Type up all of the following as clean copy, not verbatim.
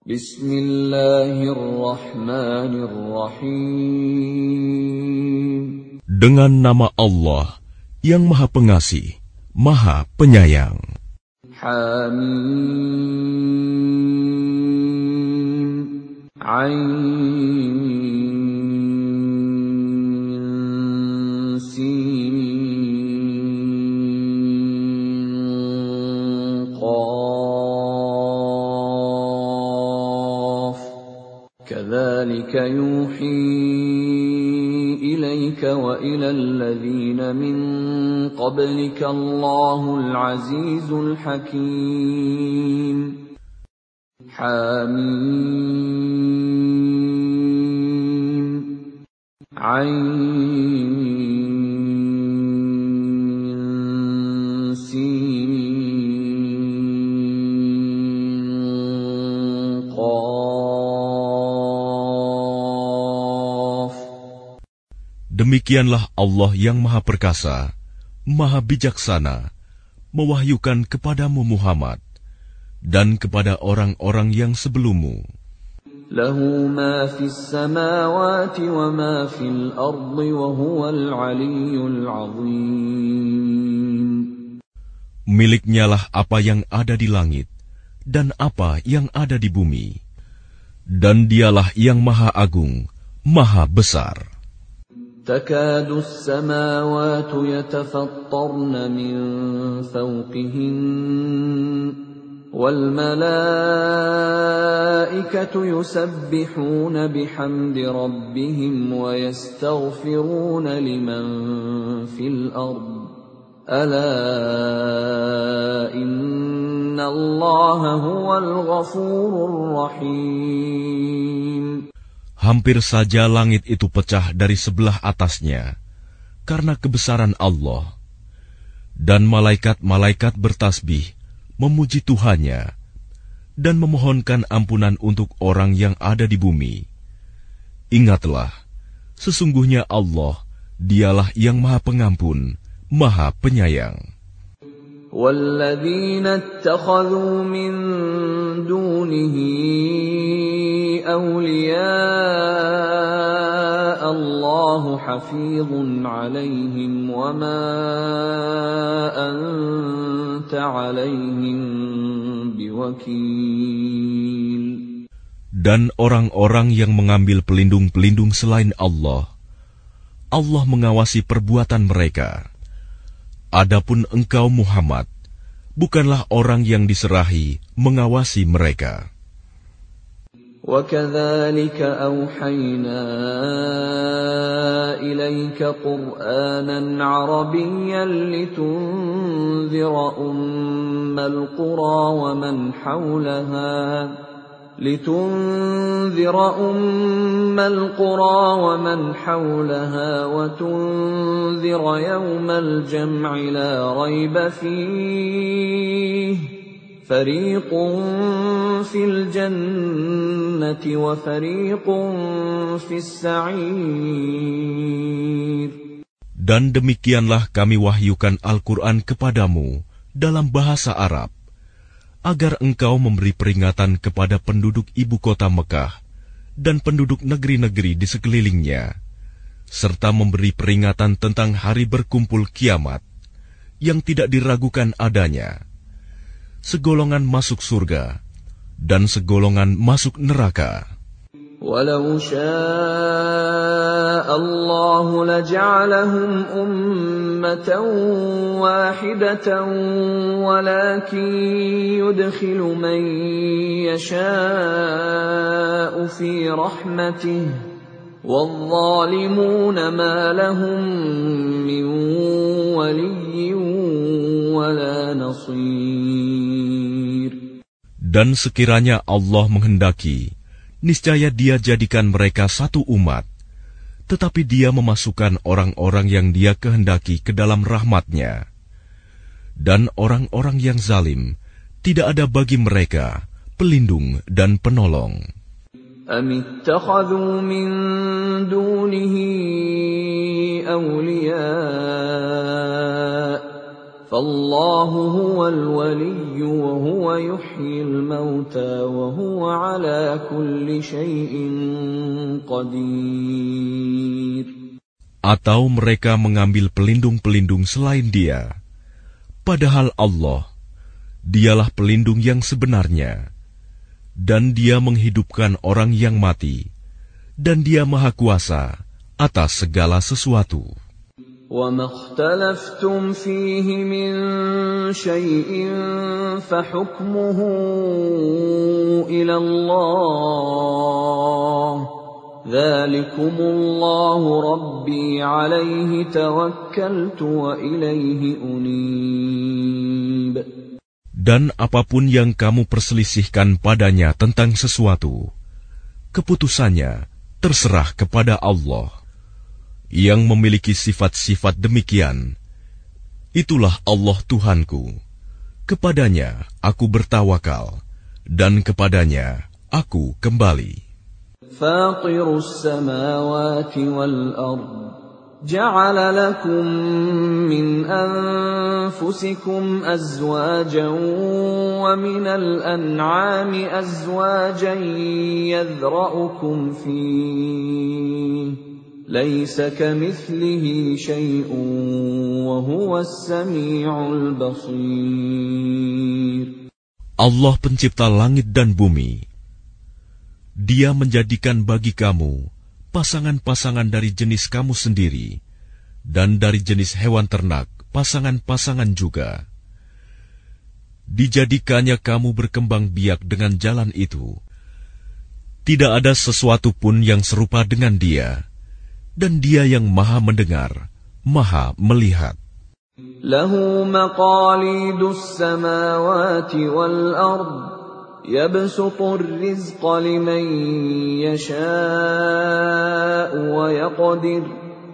Bismillahirrahmanirrahim. Dengan nama Allah yang Maha Pengasih, Maha Penyayang. Hamim. Ain Sin Qaf. Kadzalika yuhi ilaika wa ilal ladzina min qablika Allahul Azizul Hakim. Hamim. Ain Sin Qaf. Demikianlah Allah yang Maha Perkasa, Maha Bijaksana, mewahyukan kepadamu Muhammad dan kepada orang-orang yang sebelummu. Lahu ma fis samawati wa ma fil ardi wa huwal aliyyul azim. Miliknyalah apa yang ada di langit dan apa yang ada di bumi, dan dialah yang Maha Agung, Maha Besar. Takadu as-samawatu yatafattarna min fawqihin wal malaikatu yusabbihuna bihamdi rabbihim wa yastaghfiruna liman fil ard. Ala inna Allaha huwal ghafurur rahim. Hampir saja langit itu pecah dari sebelah atasnya karena kebesaran Allah, dan malaikat-malaikat bertasbih memuji Tuhannya dan memohonkan ampunan untuk orang yang ada di bumi. Ingatlah, sesungguhnya Allah, dialah yang Maha Pengampun, Maha Penyayang. وَالَّذِينَ اتَّخَذُوا مِن دُونِهِ أَوْلِيَاءَ اللَّهُ حَفِيظٌ عَلَيْهِمْ وَمَا أَنتَ عَلَيْهِمْ بِوَكِيلٍ. Dan orang-orang yang mengambil pelindung-pelindung selain Allah, Allah mengawasi perbuatan mereka. Adapun engkau Muhammad, bukanlah orang yang diserahi mengawasi mereka. وَكَذَلِكَ أَوْحَيْنَا إِلَيْكَ قُرْآنًا عَرَبِيًّا لِتُنذِرَ أُمَّ الْقُرَى وَمَنْ حَوْلَهَا وَتُنذِرَ يَوْمَ الْجَمْعِ لَا رَيْبَ فِيهِ فَرِيقٌ فِي الْجَنَّةِ وَفَرِيقٌ فِي السَّعِيرِ. Dan demikianlah kami wahyukan Al-Quran kepadamu dalam bahasa Arab, agar engkau memberi peringatan kepada penduduk ibu kota Mekah dan penduduk negeri-negeri di sekelilingnya, serta memberi peringatan tentang hari berkumpul kiamat yang tidak diragukan adanya. Segolongan masuk surga dan segolongan masuk neraka. وَلَوْ شَاءَ اللَّهُ لَجَعَلَهُمْ أُمَّةً وَاحِدَةً وَلَكِنْ يُدْخِلُ مَنْ يَشَاءُ فِي رَحْمَتِهِ وَالظَّالِمُونَ مَا لَهُمْ مِنْ وَلِيٍّ وَلَا نَصِيرٍ. Dan sekiranya Allah menghendaki, niscaya Dia jadikan mereka satu umat, tetapi Dia memasukkan orang-orang yang Dia kehendaki ke dalam rahmat-Nya. Dan orang-orang yang zalim, tidak ada bagi mereka pelindung dan penolong. أَمِ اتَّخَذُوا مِن دُونِهِ أَوْلِيَاءَ فَاللَّهُ هُوَ الْوَلِيُّ وَهُوَ يُحْيِي الْمَوْتَى وَهُوَ عَلَى عَلَى كُلِّ شَيْءٍ قَدِيرٌ. Atau mereka mengambil pelindung-pelindung selain Dia, padahal Allah, Dialah pelindung yang sebenarnya, dan Dia menghidupkan orang yang mati, dan Dia Maha Kuasa atas segala sesuatu. وَمَا اخْتَلَفْتُمْ فِيهِ مِنْ شَيْءٍ فَحُكْمُهُ إِلَى اللَّهِ ذَلِكُمُ اللَّهُ رَبِّي عَلَيْهِ تَوَكَّلْتُ وَإِلَيْهِ أُنِيبُ. Dan apapun yang kamu perselisihkan padanya tentang sesuatu, keputusannya terserah kepada Allah. Yang memiliki sifat-sifat demikian, itulah Allah Tuhanku. Kepadanya aku bertawakal, dan kepadanya aku kembali. Fatirus samawati wal ard, ja'ala lakum min anfusikum azwajan wa minal an'ami azwajan yadhra'ukum fihi. Laisa kamithlihi syai'un wa huwas sami'ul basir. Allah pencipta langit dan bumi. Dia menjadikan bagi kamu pasangan-pasangan dari jenis kamu sendiri, dan dari jenis hewan ternak pasangan-pasangan juga. Dijadikannya kamu berkembang biak dengan jalan itu. Tidak ada sesuatu pun yang serupa dengan Dia, dan Dia yang Maha mendengar, Maha melihat. Lahu maqalidus samawati wal ard, yabsutur rizqa liman yasha'u wa yaqdir,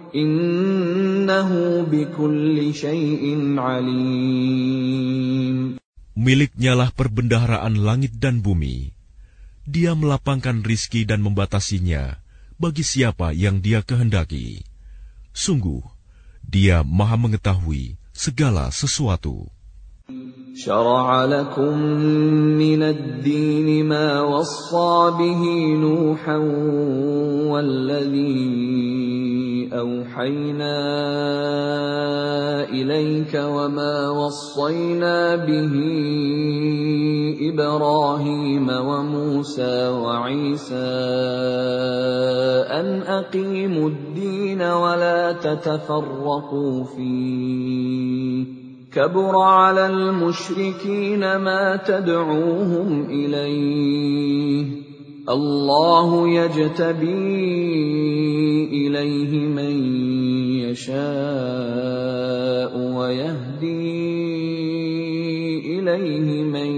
innahu bikulli syai'in alim. Miliknyalah perbendaharaan langit dan bumi. Dia melapangkan rizki dan membatasinya bagi siapa yang Dia kehendaki. Sungguh, Dia Maha mengetahui segala sesuatu. Syara'a lakum minad dini ma wassa bihi Nuhan walladhi awhayna ilayka wa ma wassayna bihi Ibrahim wa Musa wa Isa an aqimud din wa la tatafarraqu fihi. كبر على المشركين ما تدعوهم إليه الله يجتبي إليه من يشاء ويهدي إليه من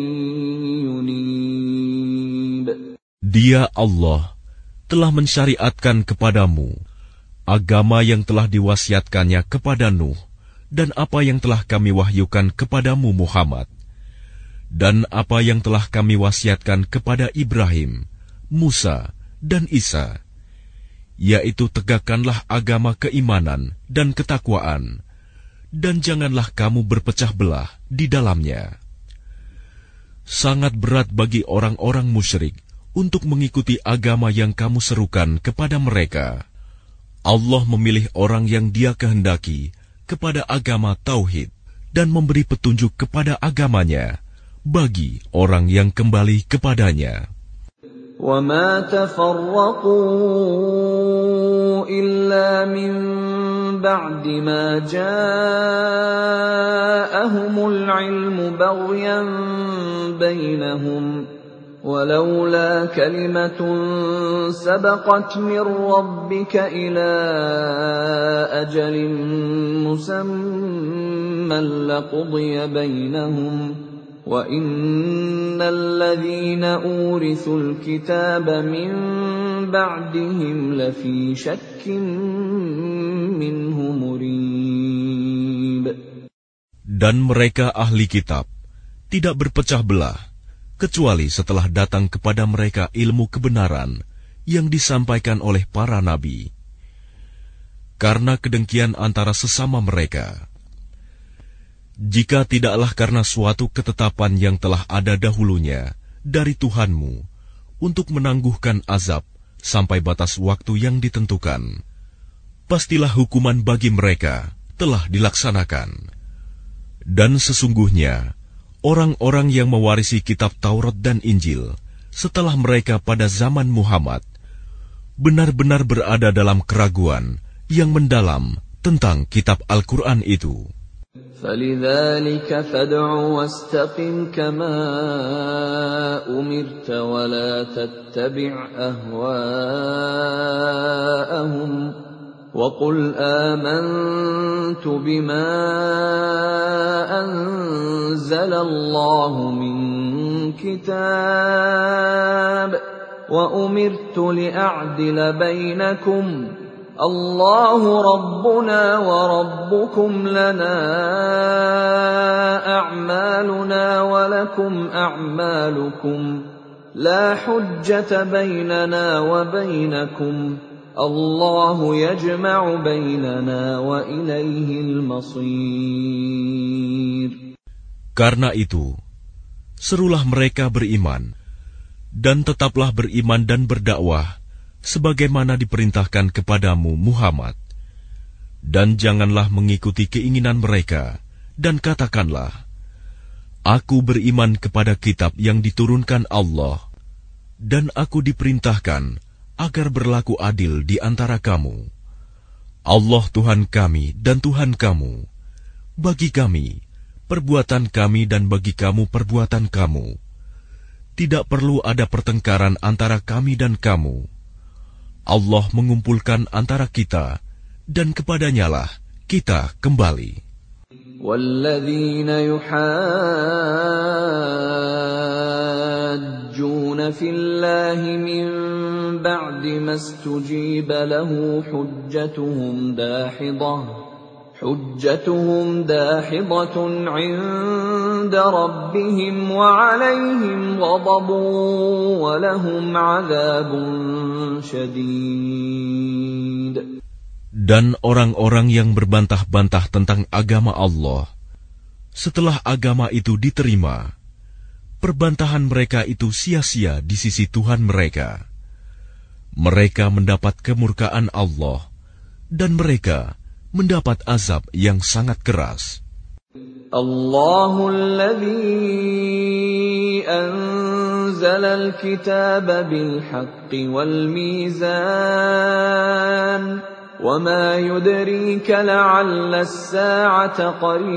ينيب. Dia Allah telah mensyariatkan kepadamu agama yang telah diwasiatkannya kepada Nuh, dan apa yang telah kami wahyukan kepadamu Muhammad, dan apa yang telah kami wasiatkan kepada Ibrahim, Musa, dan Isa, yaitu tegakkanlah agama keimanan dan ketakwaan, dan janganlah kamu berpecah belah di dalamnya. Sangat berat bagi orang-orang musyrik untuk mengikuti agama yang kamu serukan kepada mereka. Allah memilih orang yang Dia kehendaki kepada agama tauhid dan memberi petunjuk kepada agamanya bagi orang yang kembali kepadanya. وَمَا تَفَرَّقُوا إِلَّا مِن بَعْدِ مَا جَاءَهُمُ الْعِلْمُ بَغْيًا بَيْنَهُمْ وَلَوْلَا كَلِمَةٌ سَبَقَتْ مِنْ رَبِّكَ إِلَى أَجَلٍ مُّسَمًّى لَقُضِيَ بَيْنَهُمْ وَإِنَّ الَّذِينَ أُورِثُوا الْكِتَابَ مِنْ بَعْدِهِمْ لَفِي شَكٍّ مِّنْهُ مُرِيبٍ. Dan mereka ahli kitab tidak berpecah belah kecuali setelah datang kepada mereka ilmu kebenaran yang disampaikan oleh para nabi, karena kedengkian antara sesama mereka. Jika tidaklah karena suatu ketetapan yang telah ada dahulunya dari Tuhanmu untuk menangguhkan azab sampai batas waktu yang ditentukan. Pastilah hukuman bagi mereka telah dilaksanakan. Dan sesungguhnya, orang-orang yang mewarisi kitab Taurat dan Injil setelah mereka pada zaman Muhammad benar-benar berada dalam keraguan yang mendalam tentang kitab Al-Quran itu. فَلِذَلِكَ فَادْعُ وَاسْتَقِمْ كَمَا أُمِرْتَ وَلَا تَتَّبِعْ أَهْوَاءَهُمْ وَقُلْ آمَنْتُ بِمَا أَنزَلَ اللَّهُ مِنْ كِتَابٍ وَأُمِرْتُ لِأَعْدِلَ بَيْنَكُمْ اللَّهُ رَبُّنَا وَرَبُّكُمْ لَنَا أَعْمَالُنَا وَلَكُمْ أَعْمَالُكُمْ لَا حُجَّةَ بَيْنَنَا وَبَيْنَكُمْ اللَّهُ يَجْمَعُ بَيْنَنَا وَإِلَيْهِ الْمَصِيرُ. Karena itu, serulah mereka beriman, dan tetaplah beriman dan berdakwah sebagaimana diperintahkan kepadamu Muhammad. Dan janganlah mengikuti keinginan mereka, dan katakanlah, Aku beriman kepada kitab yang diturunkan Allah, dan aku diperintahkan agar berlaku adil di antara kamu. Allah Tuhan kami dan Tuhan kamu. Bagi kami, perbuatan kami dan bagi kamu perbuatan kamu. Tidak perlu ada pertengkaran antara kami dan kamu. Allah mengumpulkan antara kita, dan kepadanyalah kita kembali. وَالَّذِينَ يُحَاجُّونَ فِي اللَّهِ مِن بَعْدِ مَا اسْتُجِيبَ لَهُ حُجَّتُهُمْ دَاحِضَةٌ عِندَ رَبِّهِمْ وَعَلَيْهِمْ غَضَبٌ وَلَهُمْ عَذَابٌ شَدِيدٌ. Dan orang-orang yang berbantah-bantah tentang agama Allah, setelah agama itu diterima, perbantahan mereka itu sia-sia di sisi Tuhan mereka. Mereka mendapat kemurkaan Allah, dan mereka mendapat azab yang sangat keras. Allahul ladzi anzalal kitaba bil haqqi wal mizan wa ma yudrika la'alla as-sa'ata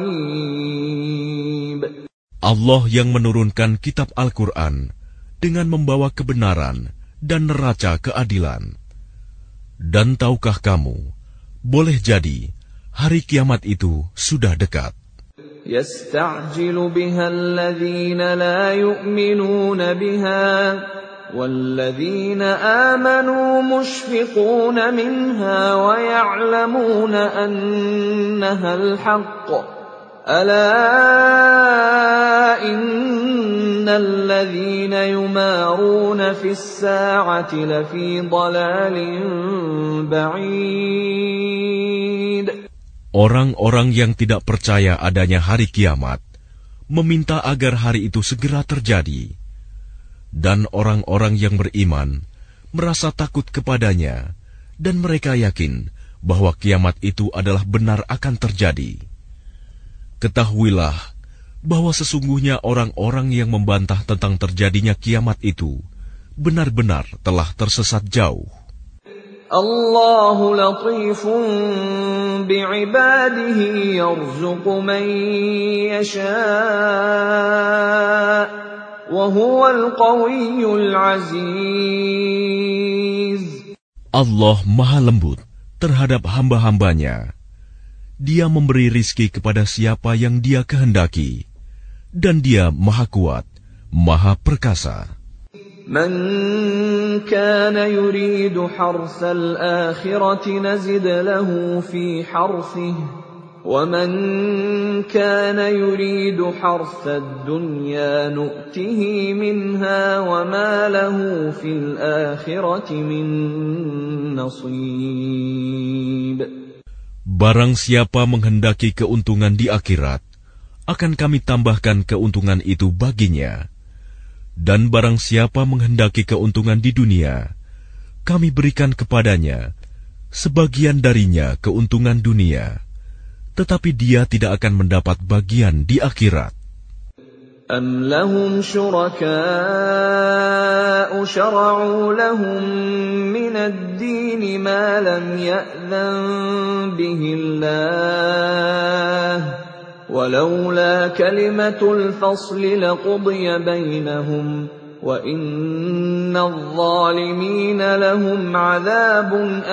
qarib. Allah yang menurunkan kitab Al-Quran dengan membawa kebenaran dan neraca keadilan. Dan tahukah kamu, boleh jadi hari kiamat itu sudah dekat. Yasta'jilu biha alladhina la yu'minuna biha walladhina amanu mushfiquna minha wa ya'lamuna annaha al-haqq. Ala innal ladhina yumaruna fis sa'ati lafi dhalalin ba'id. Orang-orang yang tidak percaya adanya hari kiamat meminta agar hari itu segera terjadi. Dan orang-orang yang beriman merasa takut kepadanya, dan mereka yakin bahwa kiamat itu adalah benar akan terjadi. Ketahuilah bahwa sesungguhnya orang-orang yang membantah tentang terjadinya kiamat itu benar-benar telah tersesat jauh. Allahu latifun bi'ibadihi yarzuqu man yasha' wa huwal qawiyyul aziz. Allah Maha Lembut terhadap hamba-hambanya. Dia memberi rizki kepada siapa yang Dia kehendaki, dan Dia Maha Kuat, Maha Perkasa. Man kana yuridu harsal akhirati nazid lahu fi harsihi, wa man kana yuridu harsad dunya nu'tihi minha wa ma lahu fil akhirati min nasib. Barang siapa menghendaki keuntungan di akhirat, akan kami tambahkan keuntungan itu baginya. Dan barang siapa menghendaki keuntungan di dunia, kami berikan kepadanya sebagian darinya keuntungan dunia, tetapi dia tidak akan mendapat bagian di akhirat. أَمْ لَهُمْ شُرَكَاءُ شَرَعُوا لَهُم مِّنَ الدِّينِ مَا لَمْ يَأْذَن بِهِ اللَّهُ وَلَوْلَا كَلِمَةُ الْفَصْلِ لَقُضِيَ بَيْنَهُمْ وَإِنَّ الظَّالِمِينَ لَهُمْ عَذَابٌ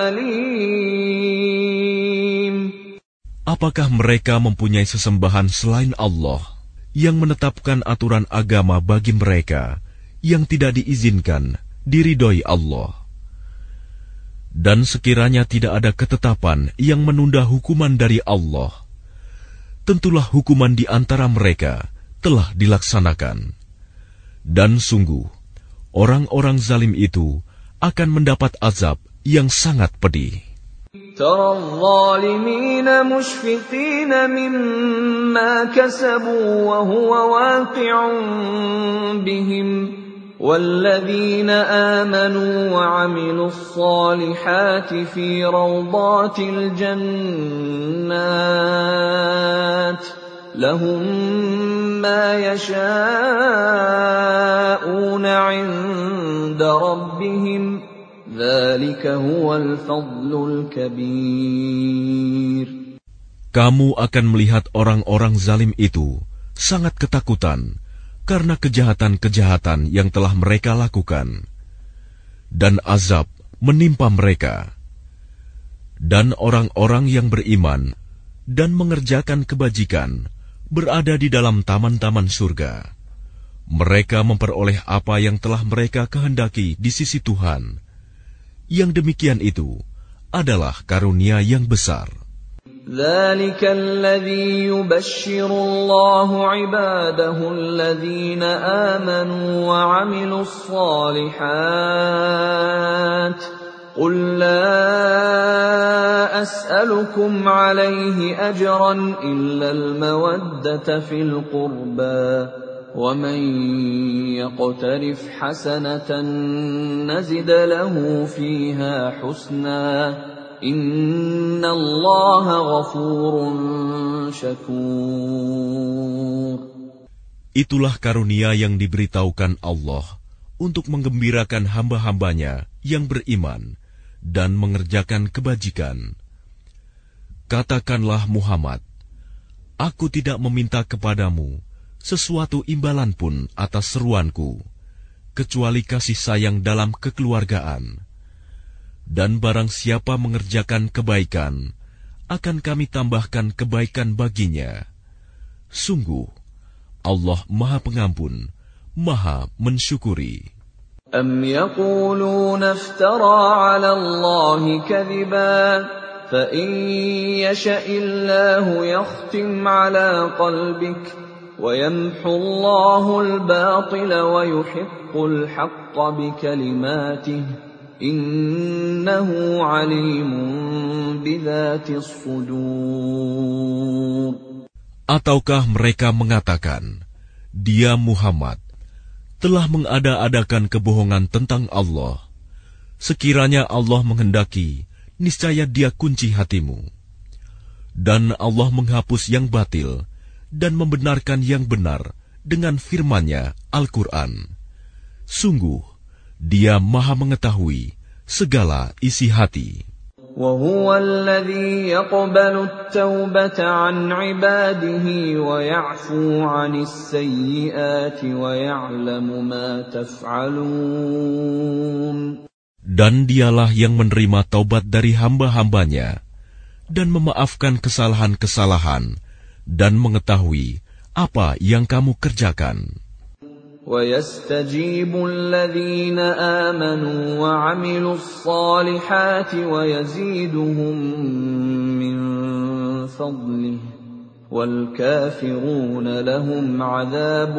أَلِيمٌ. Apakah mereka mempunyai sesembahan selain Allah yang menetapkan aturan agama bagi mereka yang tidak diizinkan diridhoi Allah? Dan sekiranya tidak ada ketetapan yang menunda hukuman dari Allah, tentulah hukuman di antara mereka telah dilaksanakan. Dan sungguh, orang-orang zalim itu akan mendapat azab yang sangat pedih. ترى الظالمين مشفقين مما كسبوا وهو واقع بهم والذين آمنوا وعملوا الصالحات في روضات الجنات لهم ما يشاءون عند ربهم ذلك هو الفضل الكبير. Kamu akan melihat orang-orang zalim itu sangat ketakutan karena kejahatan-kejahatan yang telah mereka lakukan, dan azab menimpa mereka. Dan orang-orang yang beriman dan mengerjakan kebajikan berada di dalam taman-taman surga. Mereka memperoleh apa yang telah mereka kehendaki di sisi Tuhan. Yang demikian itu adalah karunia yang besar. ذَلِكَ الَّذِي يُبَشِّرُ اللَّهُ عِبَادَهُ الَّذِينَ آمَنُوا وَعَمِلُوا الصَّالِحَاتِ قُل لَّا أَسْأَلُكُمْ عَلَيْهِ أَجْرًا إِلَّا الْمَوَدَّةَ فِي الْقُرْبَى وَمَن يَقْتَرِفْ حَسَنَةً نَّزِدْ لَهُ فِيهَا حُسْنًا إِنَّ اللَّهَ غَفُورٌ شَكُورٌ. Itulah karunia yang diberitahukan Allah untuk menggembirakan hamba-hambanya yang beriman dan mengerjakan kebajikan. Katakanlah Muhammad, aku tidak meminta kepadamu sesuatu imbalan pun atas seruanku, kecuali kasih sayang dalam kekeluargaan. Dan barang siapa mengerjakan kebaikan, akan kami tambahkan kebaikan baginya. Sungguh, Allah Maha Pengampun, Maha Mensyukuri. أَمْ يَقُولُونَ افْتَرَىٰ عَلَى اللَّهِ كَذِبًا فَإِن يَشَإِ اللَّهُ يَخْتِمْ عَلَى قَلْبِكَ وَيَمْحُ اللَّهُ الْبَاطِلَ وَيُحِقُّ الْحَقَّ بِكَلِمَاتِهِ إِنَّهُ عَلِيمٌ بِذَاتِ الصُّدُورِ. Ataukah mereka mengatakan, dia Muhammad telah mengada-adakan kebohongan tentang Allah. Sekiranya Allah menghendaki, niscaya Dia kunci hatimu. Dan Allah menghapus yang batil dan membenarkan yang benar dengan firman-Nya Al-Quran. Sungguh, Dia Maha mengetahui segala isi hati. وَهُوَ الَّذِي يَقْبَلُ التَّوْبَةَ عَنْ عِبَادِهِ وَيَعْفُو عَنِ السَّيِّئَاتِ وَيَعْلَمُ مَا تَفْعَلُونَ. Dan Dialah yang menerima taubat dari hamba-hambanya dan memaafkan kesalahan-kesalahan dan mengetahui apa yang kamu kerjakan. وَيَسْتَجِيبُ الَّذِينَ آمَنُوا وَعَمِلُوا الصَّالِحَاتِ وَيَزِيدُهُم مِّن فَضْلِهِ وَالْكَافِرُونَ لَهُمْ عَذَابٌ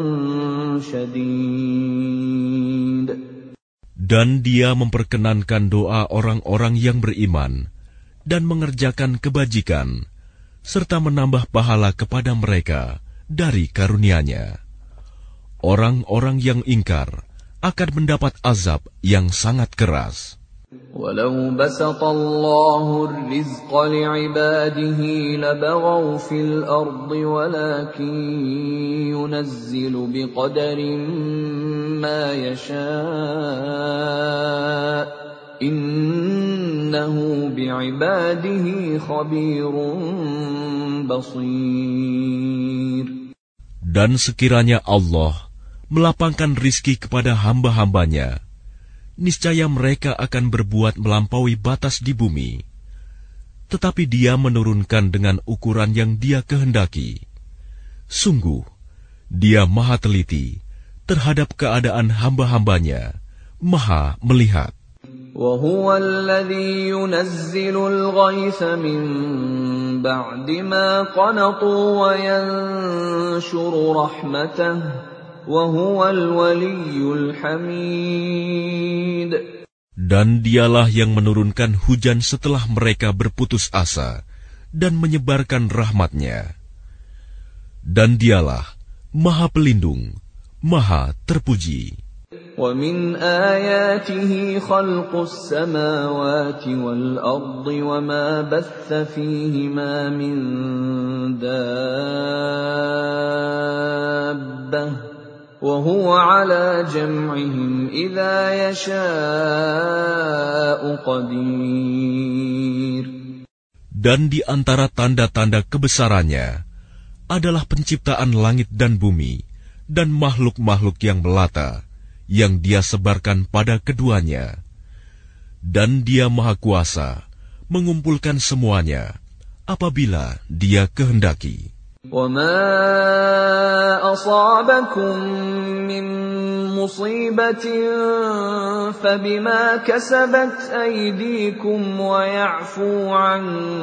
شَدِيدٌ. Dan Dia memperkenankan doa orang-orang yang beriman dan mengerjakan kebajikan, serta menambah pahala kepada mereka dari karunia-Nya. orang-orang yang ingkar akan mendapat azab yang sangat keras. وَلَوْ بَسَطَ اللَّهُ الرِّزْقَ لِعِبَادِهِ لَبَغَوْا فِي الْأَرْضِ وَلَكِنْ يُنَزِّلُ بِقَدَرٍ مَا يَشَاءُ إِنَّهُ بِعِبَادِهِ خَبِيرٌ بَصِيرٌ. Dan sekiranya Allah melapangkan rizki kepada hamba-hambanya, niscaya mereka akan berbuat melampaui batas di bumi. Tetapi Dia menurunkan dengan ukuran yang Dia kehendaki. Sungguh, Dia Maha teliti terhadap keadaan hamba-hambanya, Maha melihat. وَهُوَ الَّذِي يُنَزِّلُ الْغَيْثَ مِن بَعْدِ مَا قَنَطُوا وَيَنشُرُ رَحْمَتَهُ وَهُوَ الْوَلِيُّ الْحَمِيدُ. Dan Dialah yang menurunkan hujan setelah mereka berputus asa dan menyebarkan rahmat-Nya. Dan Dialah Maha Pelindung, Maha Terpuji. وَمِنْ آيَاتِهِ خَلْقُ السَّمَاوَاتِ وَالْأَرْضِ وَمَا بَثَّ فِيهِمَا مِنْ دَابَّةٍ وَهُوَ عَلَى جَمْعِهِمْ إِذَا يَشَاءُ قَدِيرٌ. Dan di antara tanda-tanda kebesarannya adalah penciptaan langit dan bumi dan makhluk-makhluk yang melata yang Dia sebarkan pada keduanya. Dan Dia Maha Kuasa mengumpulkan semuanya apabila Dia kehendaki. وَمَا أَصَابَكُم مِّن مُّصِيبَةٍ فَبِمَا كَسَبَتْ أَيْدِيكُمْ وَيَعْفُو عَن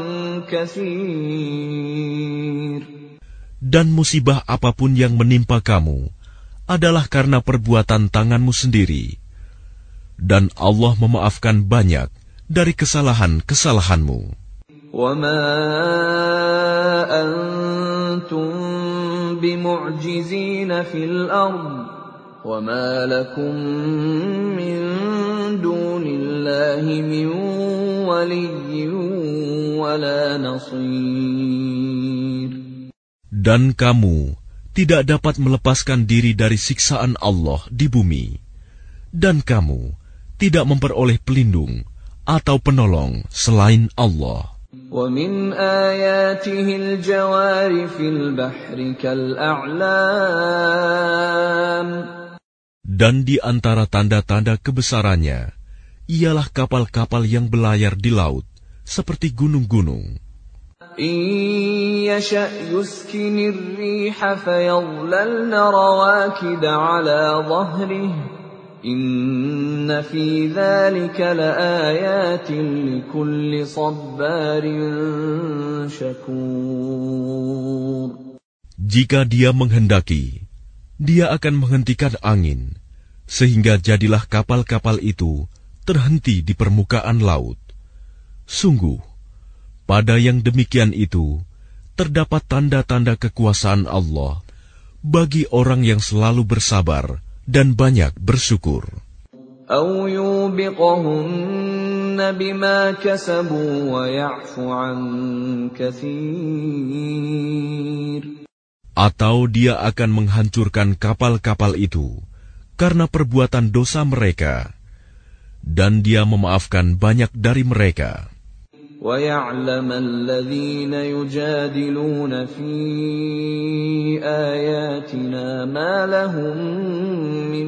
كَثِيرٍ. Dan musibah apapun yang menimpa kamu adalah karena perbuatan tanganmu sendiri. Dan Allah memaafkan banyak dari kesalahan-kesalahanmu. وَمَا أَنْتُمْ بِمُعْجِزِينَ فِي الْأَرْضِ وَمَا لَكُمْ مِنْ دُونِ اللَّهِ مِنْ وَلِيٍّ وَلَا نَصِيرٍ. Dan kamu tidak dapat melepaskan diri dari siksaan Allah di bumi, dan kamu tidak memperoleh pelindung atau penolong selain Allah. وَمِنْ آيَاتِهِ الْجَوَارِ فِي الْبَحْرِ كَالْأَعْلَامِ. Dan di antara tanda-tanda kebesarannya ialah kapal-kapal yang belayar di laut seperti gunung-gunung. إِن يَشَأْ يُسْكِنِ الرِّيحَ فَيَظْلَلْنَ رَوَاكِدَ عَلَى ظَهْرِهِ إِنَّ فِي ذَلِكَ لَآيَاتٍ لِكُلِّ صَبَّارٍ شَكُورٍ. Jika Dia menghendaki, Dia akan menghentikan angin, sehingga jadilah kapal-kapal itu terhenti di permukaan laut. Sungguh, pada yang demikian itu terdapat tanda-tanda kekuasaan Allah bagi orang yang selalu bersabar dan banyak bersyukur. أَوْ يُوبِقَهُنَّ بِمَا كَسَبُوا وَيَعْفُ عَنْ كَثِيرٍ. Atau Dia akan menghancurkan kapal-kapal itu karena perbuatan dosa mereka, dan Dia memaafkan banyak dari mereka. وَيَعْلَمَ الَّذِينَ يُجَادِلُونَ فِي آيَاتِنَا مَا لَهُم مِّن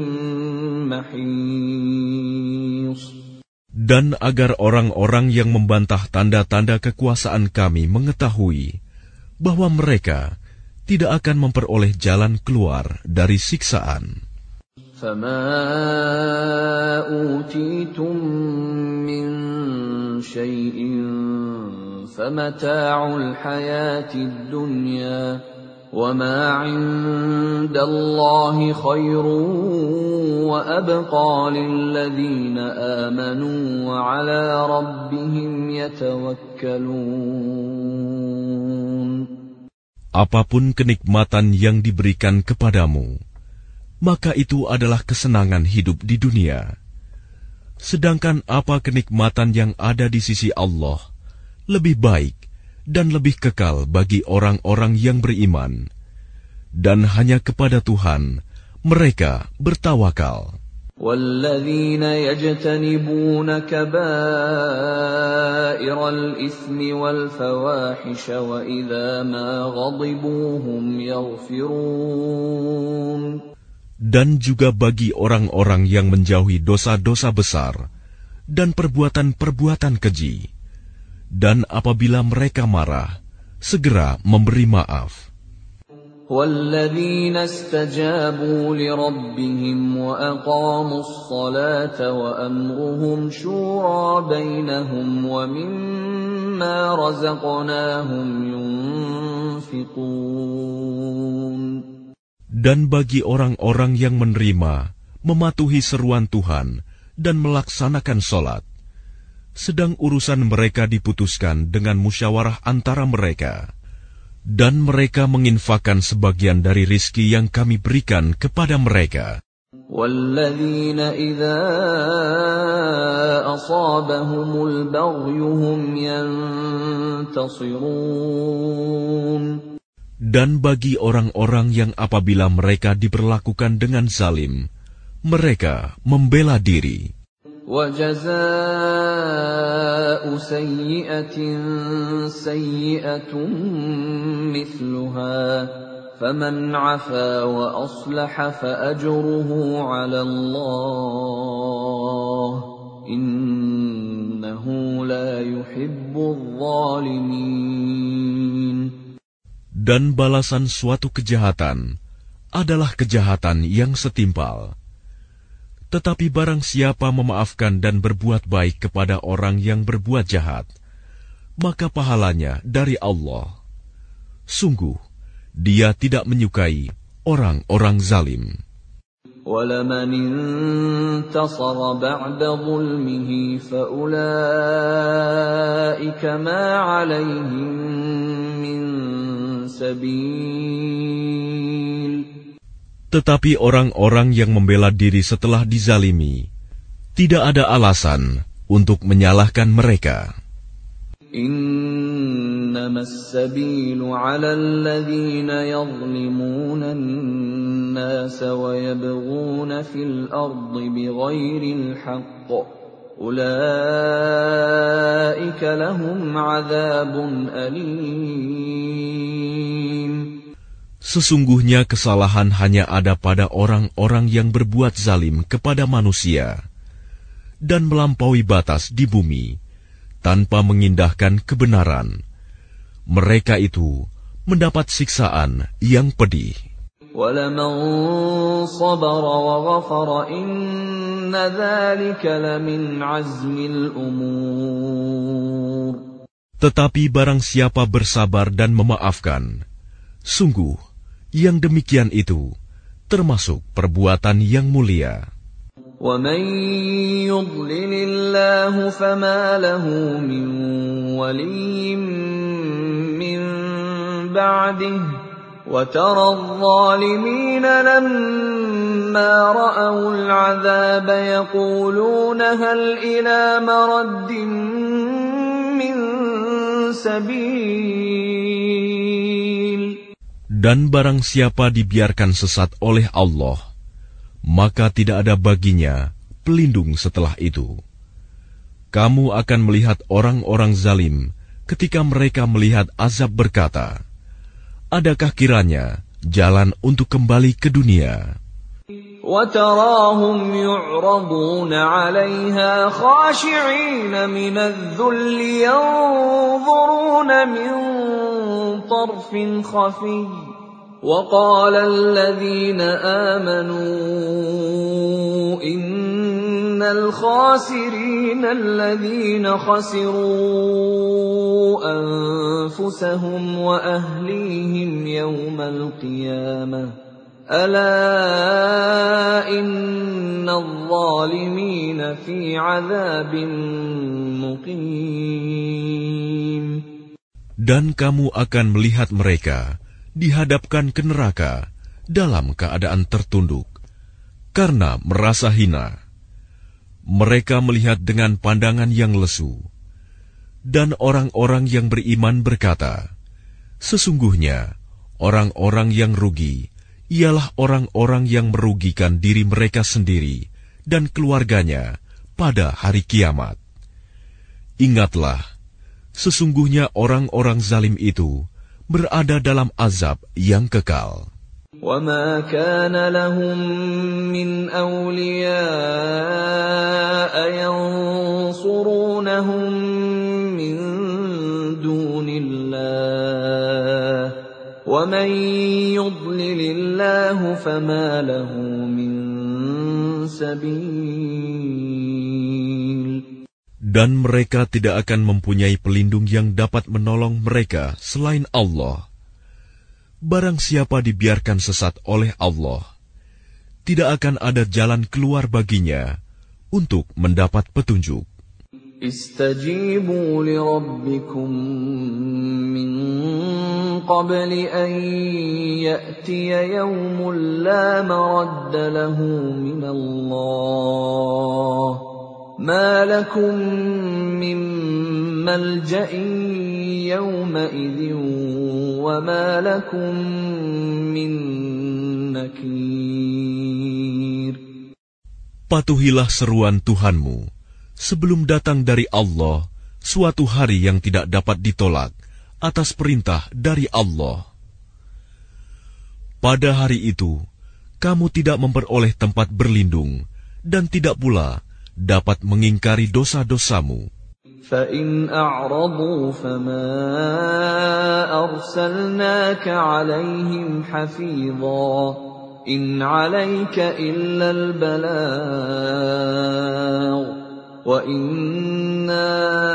مَّحِيصٍ. Dan agar orang-orang yang membantah tanda-tanda kekuasaan Kami mengetahui bahwa mereka tidak akan memperoleh jalan keluar dari siksaan. فَمَا أُوتِيتُم مِّن شَيْءٍ فَمَتَاعُ الْحَيَاةِ الدُّنْيَا وَمَا عِندَ اللَّهِ خَيْرٌ وَأَبْقَىٰ لِلَّذِينَ آمَنُوا وَعَلَىٰ رَبِّهِمْ يَتَوَكَّلُونَ. Apapun kenikmatan yang diberikan kepadamu, maka itu adalah kesenangan hidup di dunia. Sedangkan apa kenikmatan yang ada di sisi Allah lebih baik dan lebih kekal bagi orang-orang yang beriman, dan hanya kepada Tuhan mereka bertawakal. وَالَّذِينَ يَجْتَنِبُونَ كَبَائِرَ الْإِثْمِ وَالْفَوَاحِشَ وَإِذَا مَا غَضِبُوا هُمْ يَغْفِرُونَ. Dan juga bagi orang-orang yang menjauhi dosa-dosa besar dan perbuatan-perbuatan keji, dan apabila mereka marah, segera memberi maaf. وَالَّذِينَ اسْتَجَابُوا لِرَبِّهِمْ وَأَقَامُوا الصَّلَاةَ وَأَمْرُهُمْ شُورَى بَيْنَهُمْ وَمِمَّا رَزَقْنَاهُمْ يُنْفِقُونَ. Dan bagi orang-orang yang menerima, mematuhi seruan Tuhan, dan melaksanakan sholat, sedang urusan mereka diputuskan dengan musyawarah antara mereka, dan mereka menginfakkan sebagian dari rizki yang kami berikan kepada mereka. وَالَّذِينَ إِذَا أَصَابَهُمُ الْبَغْيُ هُمْ يَنْتَصِرُونَ. Dan bagi orang-orang yang apabila mereka diperlakukan dengan zalim, mereka membela diri. وَجَزَاءُ سَيِّئَةٍ سَيِّئَةٌ مِثْلُهَا فَمَنْ عَفَا وَأَصْلَحَ فَأَجْرُهُ عَلَى اللَّهِ إِنَّهُ لَا يُحِبُّ الظَّالِمِينَ. Dan balasan suatu kejahatan adalah kejahatan yang setimpal. Tetapi barang siapa memaafkan dan berbuat baik kepada orang yang berbuat jahat, maka pahalanya dari Allah. Sungguh, Dia tidak menyukai orang-orang zalim. وَلَمَنِ انتَصَرَ بَعْدَ ظُلْمِهِ فَأُولَئِكَ مَا عَلَيْهِمْ مِنْ سَبِيلٍ. Tetapi orang-orang yang membela diri setelah dizalimi, tidak ada alasan untuk menyalahkan mereka. إِنَّمَا السَّبِيلُ عَلَى الَّذِينَ يَظْلِمُونَ النَّاسَ وَيَبْغُونَ فِي الْأَرْضِ بِغَيْرِ الْحَقِّ أُولَئِكَ لَهُمْ عَذَابٌ أَلِيمٌ. Sesungguhnya kesalahan hanya ada pada orang-orang yang berbuat zalim kepada manusia dan melampaui batas di bumi tanpa mengindahkan kebenaran. Mereka itu mendapat siksaan yang pedih. وَلَمَنْ صَبَرَ وَغَفَرَ إِنَّ ذَلِكَ لَمِنْ عَزْمِ الْأُمُورِ. Tetapi barang siapa bersabar dan memaafkan, sungguh yang demikian itu termasuk perbuatan yang mulia. وَمَنْ يُضْلِلِ اللَّهُ فَمَا لَهُ مِنْ وَلِيٍّ مِّنْ بَعْدِهِ وَتَرَى الظَّالِمِينَ لَمَّا رَأَوُا الْعَذَابَ يَقُولُونَ هَلْ إِلَى مَرَدٍّ مِّنْ سَبِيلٍ. Dan barang siapa dibiarkan sesat oleh Allah, maka tidak ada baginya pelindung setelah itu. Kamu akan melihat orang-orang zalim ketika mereka melihat azab berkata, adakah kiranya jalan untuk kembali ke dunia? وَتَرَاهُمْ يُعْرَضُونَ عَلَيْهَا خَاشِعِينَ مِنَ الذُّلِّ يَنظُرُونَ مِنْ طَرْفٍ خَفِيٍّ وَقَالَ الَّذِينَ آمَنُوا إِنَّ الْخَاسِرِينَ الَّذِينَ خَسِرُوا أَنفُسَهُمْ وَأَهْلِيهِمْ يَوْمَ الْقِيَامَةِ أَلَا إِنَّ الظَّالِمِينَ فِي عَذَابٍ مُقِيمٍ. Dan kamu akan melihat mereka dihadapkan ke neraka dalam keadaan tertunduk karena merasa hina. Mereka melihat dengan pandangan yang lesu. Dan orang-orang yang beriman berkata, sesungguhnya orang-orang yang rugi ialah orang-orang yang merugikan diri mereka sendiri dan keluarganya pada hari kiamat. Ingatlah, sesungguhnya orang-orang zalim itu berada dalam azab yang kekal. وَمَا كَانَ لَهُم مِّنْ أَوْلِيَاءَ يَنصُرُونَهُم مِّن دُونِ اللَّهِ وَمَن يُضْلِلِ اللَّهُ فَمَا لَهُ مِن سَبِيلٍ. Dan mereka tidak akan mempunyai pelindung yang dapat menolong mereka selain Allah. Barang siapa dibiarkan sesat oleh Allah, tidak akan ada jalan keluar baginya untuk mendapat petunjuk. Istajibu li rabbikum min qabli an ya'tiya yawmun la maradda lahu min Allah. Ma lakum min malja'in yawma'idhin wa ma lakum min nakir. Patuhilah seruan Tuhanmu sebelum datang dari Allah suatu hari yang tidak dapat ditolak atas perintah dari Allah. Pada hari itu, kamu tidak memperoleh tempat berlindung dan tidak pula dapat mengingkari dosa-dosamu. فَإِنْ أَعْرَضُوا فَمَا أَرْسَلْنَاكَ عَلَيْهِمْ حَفِيظًا إِنْ عَلَيْكَ إِلَّا الْبَلَاغُ وَإِنَّا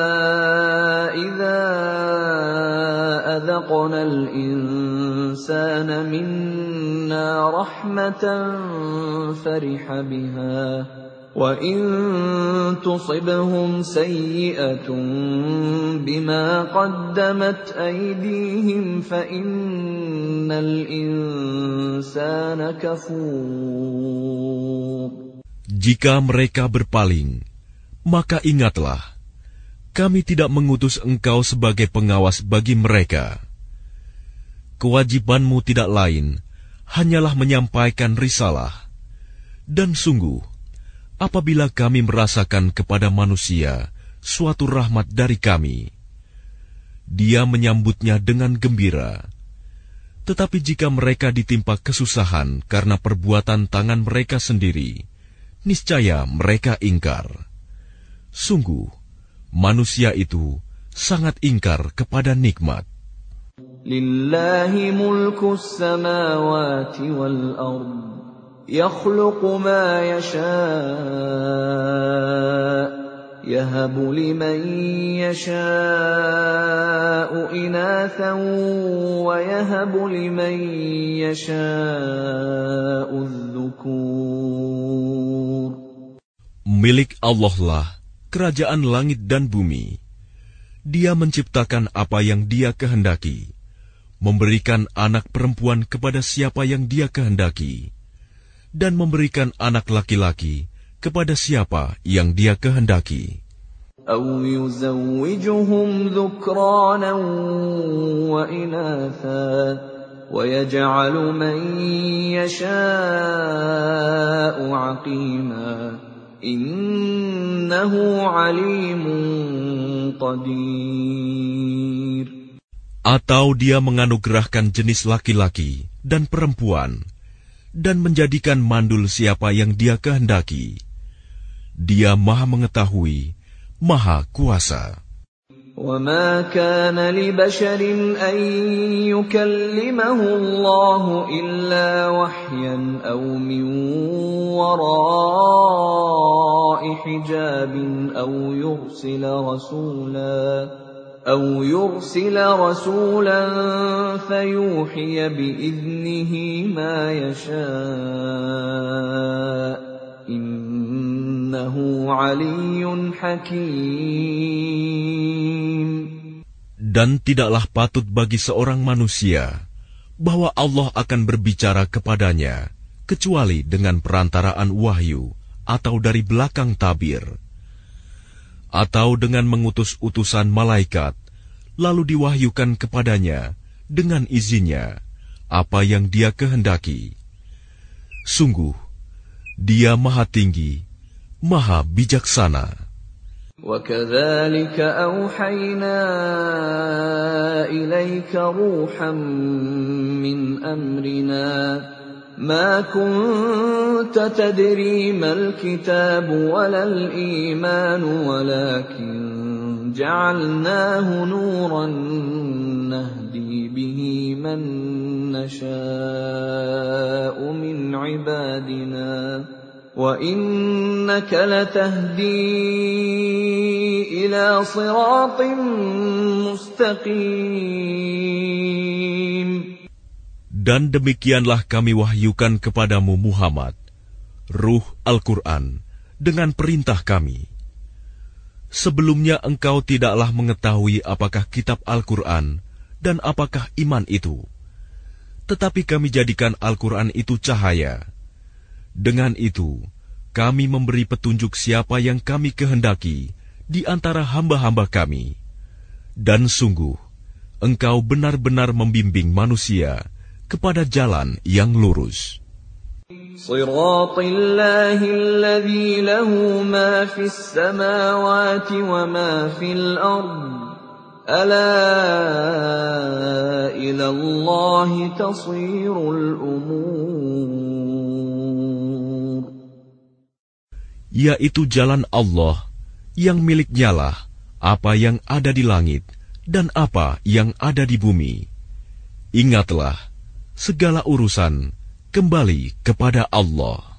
إِذَا أَذَقْنَا الْإِنسَانَ مِنَّا رَحْمَةً فَرِحَ بِهَا وَإِن تُصِبْهُمْ سَيِّئَةٌ بِمَا قَدَّمَتْ أَيْدِيهِمْ فَإِنَّ الْإِنسَانَ كَفُورٌ. Jika mereka berpaling, maka ingatlah, kami tidak mengutus engkau sebagai pengawas bagi mereka. Kewajibanmu tidak lain, hanyalah menyampaikan risalah. Dan sungguh, apabila kami merasakan kepada manusia suatu rahmat dari kami, dia menyambutnya dengan gembira. Tetapi jika mereka ditimpa kesusahan karena perbuatan tangan mereka sendiri, niscaya mereka ingkar. Sungguh, manusia itu sangat ingkar kepada nikmat. Lillahi mulkus samawati wal ard. يخلق ما يشاء يهب لمن يشاء إناثا ويهب لمن يشاء الذكور. Milik Allah lah kerajaan langit dan bumi. Dia menciptakan apa yang Dia kehendaki, memberikan anak perempuan kepada siapa yang Dia kehendaki, dan memberikan anak laki-laki kepada siapa yang Dia kehendaki. أَوْ يُزَوِّجُهُمْ ذُكْرَانًا وَإِنَاثًا وَيَجْعَلُ مَن يَشَاءُ عَقِيمًا إِنَّهُ عَلِيمٌ قَدِيرٌ. Atau Dia menganugerahkan jenis laki-laki dan perempuan, dan menjadikan mandul siapa yang Dia kehendaki. Dia Maha Mengetahui, Maha Kuasa. وَمَا كَانَ لِبَشَرٍ أَن يُكَلِّمَهُ اللَّهُ إِلَّا وَحْيًا أَوْ مِن وَرَاءِ حِجَابٍ أَوْ يُرْسِلَ رَسُولًا فَيُوحِيَ بِإِذْنِهِ مَا يَشَاءُ إِنَّهُ عَلِيٌّ حَكِيمٌ. Dan tidaklah patut bagi seorang manusia bahwa Allah akan berbicara kepadanya kecuali dengan perantaraan wahyu atau dari belakang tabir, atau dengan mengutus utusan malaikat, lalu diwahyukan kepadanya dengan izinnya apa yang dia kehendaki. Sungguh, dia Maha Tinggi, Maha Bijaksana. وَكَذَلِكَ أَوْحَيْنَا إِلَيْكَ رُوحًا مِّنْ أَمْرِنَا مَا كُنتَ تَدْرِي مَا الْكِتَابُ وَلَا الْإِيمَانُ وَلَكِنْ جَعَلْنَاهُ نُورًا نَهْدِي بِهِ مَن نَّشَاءُ مِنْ عِبَادِنَا وَإِنَّكَ لَتَهْدِي إِلَى صِرَاطٍ مُسْتَقِيمٍ. Dan demikianlah kami wahyukan kepadamu Muhammad, Ruh Al-Quran, dengan perintah kami. Sebelumnya engkau tidaklah mengetahui apakah kitab Al-Quran dan apakah iman itu. Tetapi kami jadikan Al-Quran itu cahaya. Dengan itu, kami memberi petunjuk siapa yang kami kehendaki di antara hamba-hamba kami. Dan sungguh, engkau benar-benar membimbing manusia kepada jalan yang lurus. Shiraṭallahi alladzi lahu ma fis samawati wa ma fil ardh. Ala ilallahi tasirul umur. Yaitu jalan Allah yang miliknyalah apa yang ada di langit dan apa yang ada di bumi. Ingatlah, segala urusan kembali kepada Allah.